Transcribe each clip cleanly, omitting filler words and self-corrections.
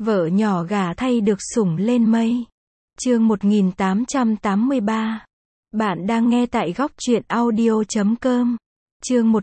Vợ nhỏ gả thay được sủng lên mây. Chương 1883. Bạn đang nghe tại góc truyện audio.com. Chương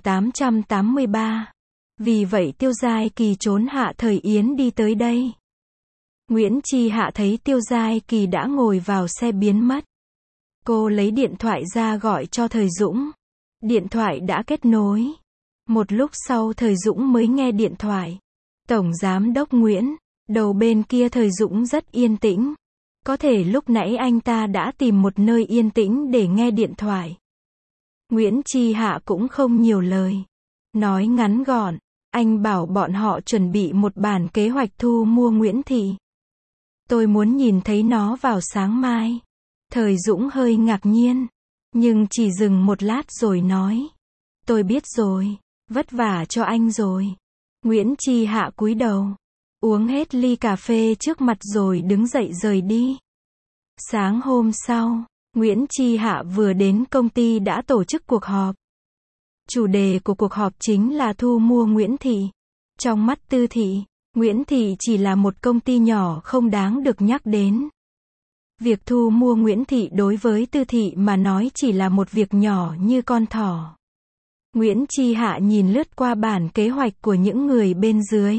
1883. Vì vậy Tiêu Giai Kỳ trốn Hạ Thời Yến đi tới đây. Nguyễn Chi Hạ thấy Tiêu Giai Kỳ đã ngồi vào xe biến mất. Cô lấy điện thoại ra gọi cho Thời Dũng. Điện thoại đã kết nối. Một lúc sau Thời Dũng mới nghe điện thoại. Tổng Giám đốc Nguyễn. Đầu bên kia Thời Dũng rất yên tĩnh. Có thể lúc nãy anh ta đã tìm một nơi yên tĩnh để nghe điện thoại. Nguyễn Chi Hạ cũng không nhiều lời. Nói ngắn gọn, anh bảo bọn họ chuẩn bị một bản kế hoạch thu mua Nguyễn Thị. Tôi muốn nhìn thấy nó vào sáng mai. Thời Dũng hơi ngạc nhiên, nhưng chỉ dừng một lát rồi nói. Tôi biết rồi, vất vả cho anh rồi. Nguyễn Chi Hạ cúi đầu, uống hết ly cà phê trước mặt rồi đứng dậy rời đi. Sáng hôm sau, Nguyễn Chi Hạ vừa đến công ty đã tổ chức cuộc họp. Chủ đề của cuộc họp chính là thu mua Nguyễn Thị. Trong mắt Tư Thị, Nguyễn Thị chỉ là một công ty nhỏ không đáng được nhắc đến. Việc thu mua Nguyễn Thị đối với Tư Thị mà nói chỉ là một việc nhỏ như con thỏ. Nguyễn Chi Hạ nhìn lướt qua bản kế hoạch của những người bên dưới.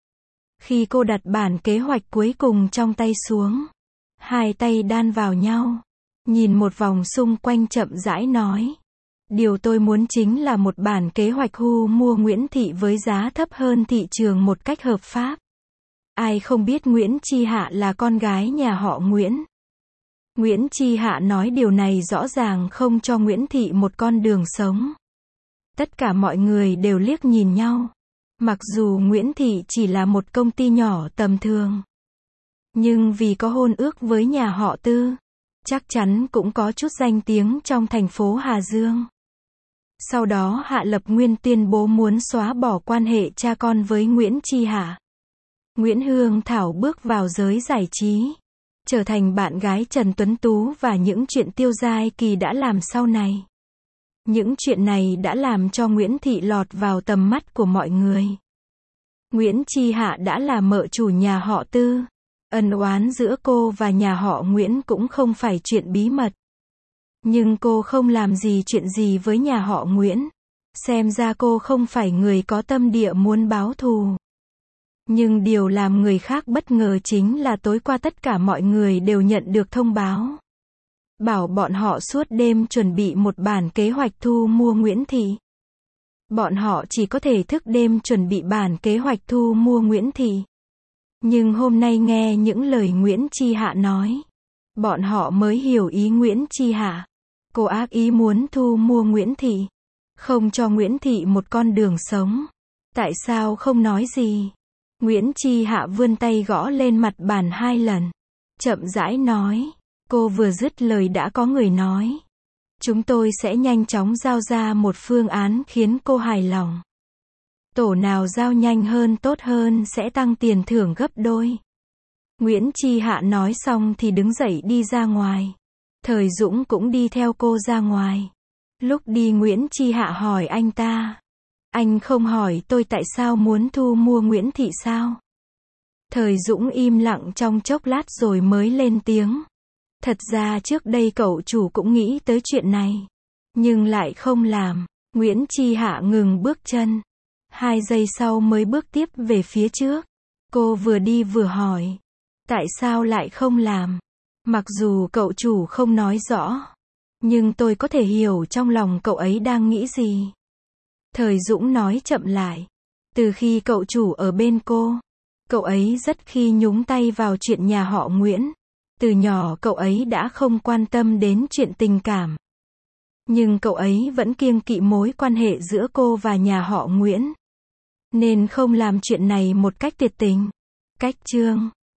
Khi cô đặt bản kế hoạch cuối cùng trong tay xuống, hai tay đan vào nhau, nhìn một vòng xung quanh chậm rãi nói. Điều tôi muốn chính là một bản kế hoạch thu mua Nguyễn Thị với giá thấp hơn thị trường một cách hợp pháp. Ai không biết Nguyễn Chi Hạ là con gái nhà họ Nguyễn. Nguyễn Chi Hạ nói điều này rõ ràng không cho Nguyễn Thị một con đường sống. Tất cả mọi người đều liếc nhìn nhau. Mặc dù Nguyễn Thị chỉ là một công ty nhỏ tầm thường, nhưng vì có hôn ước với nhà họ Tư, chắc chắn cũng có chút danh tiếng trong thành phố Hà Dương. Sau đó Hạ Lập Nguyên tuyên bố muốn xóa bỏ quan hệ cha con với Nguyễn Chi Hạ. Nguyễn Hương Thảo bước vào giới giải trí, trở thành bạn gái Trần Tuấn Tú và những chuyện Tiêu Giai Kỳ đã làm sau này. Những chuyện này đã làm cho Nguyễn Thị lọt vào tầm mắt của mọi người. Nguyễn Chi Hạ đã là mợ chủ nhà họ Tư. Ân oán giữa cô và nhà họ Nguyễn cũng không phải chuyện bí mật. Nhưng cô không làm gì chuyện gì với nhà họ Nguyễn. Xem ra cô không phải người có tâm địa muốn báo thù. Nhưng điều làm người khác bất ngờ chính là tối qua tất cả mọi người đều nhận được thông báo. Bảo bọn họ suốt đêm chuẩn bị một bản kế hoạch thu mua Nguyễn Thị. Bọn họ chỉ có thể thức đêm chuẩn bị bản kế hoạch thu mua Nguyễn Thị. Nhưng hôm nay nghe những lời Nguyễn Chi Hạ nói, bọn họ mới hiểu ý Nguyễn Chi Hạ. Cô ác ý muốn thu mua Nguyễn Thị, không cho Nguyễn Thị một con đường sống. Tại sao không nói gì? Nguyễn Chi Hạ vươn tay gõ lên mặt bàn 2 lần. Chậm rãi nói. Cô vừa dứt lời đã có người nói. Chúng tôi sẽ nhanh chóng giao ra một phương án khiến cô hài lòng. Tổ nào giao nhanh hơn tốt hơn sẽ tăng tiền thưởng gấp đôi. Nguyễn Chi Hạ nói xong thì đứng dậy đi ra ngoài. Thời Dũng cũng đi theo cô ra ngoài. Lúc đi Nguyễn Chi Hạ hỏi anh ta. Anh không hỏi tôi tại sao muốn thu mua Nguyễn Thị sao? Thời Dũng im lặng trong chốc lát rồi mới lên tiếng. Thật ra trước đây cậu chủ cũng nghĩ tới chuyện này, nhưng lại không làm. Nguyễn Chi Hạ ngừng bước chân. 2 giây sau mới bước tiếp về phía trước. Cô vừa đi vừa hỏi. Tại sao lại không làm? Mặc dù cậu chủ không nói rõ, nhưng tôi có thể hiểu trong lòng cậu ấy đang nghĩ gì. Thời Dũng nói chậm lại. Từ khi cậu chủ ở bên cô, cậu ấy rất khi nhúng tay vào chuyện nhà họ Nguyễn. Từ nhỏ cậu ấy đã không quan tâm đến chuyện tình cảm. Nhưng cậu ấy vẫn kiêng kỵ mối quan hệ giữa cô và nhà họ Nguyễn. Nên không làm chuyện này một cách tuyệt tình. Cách chương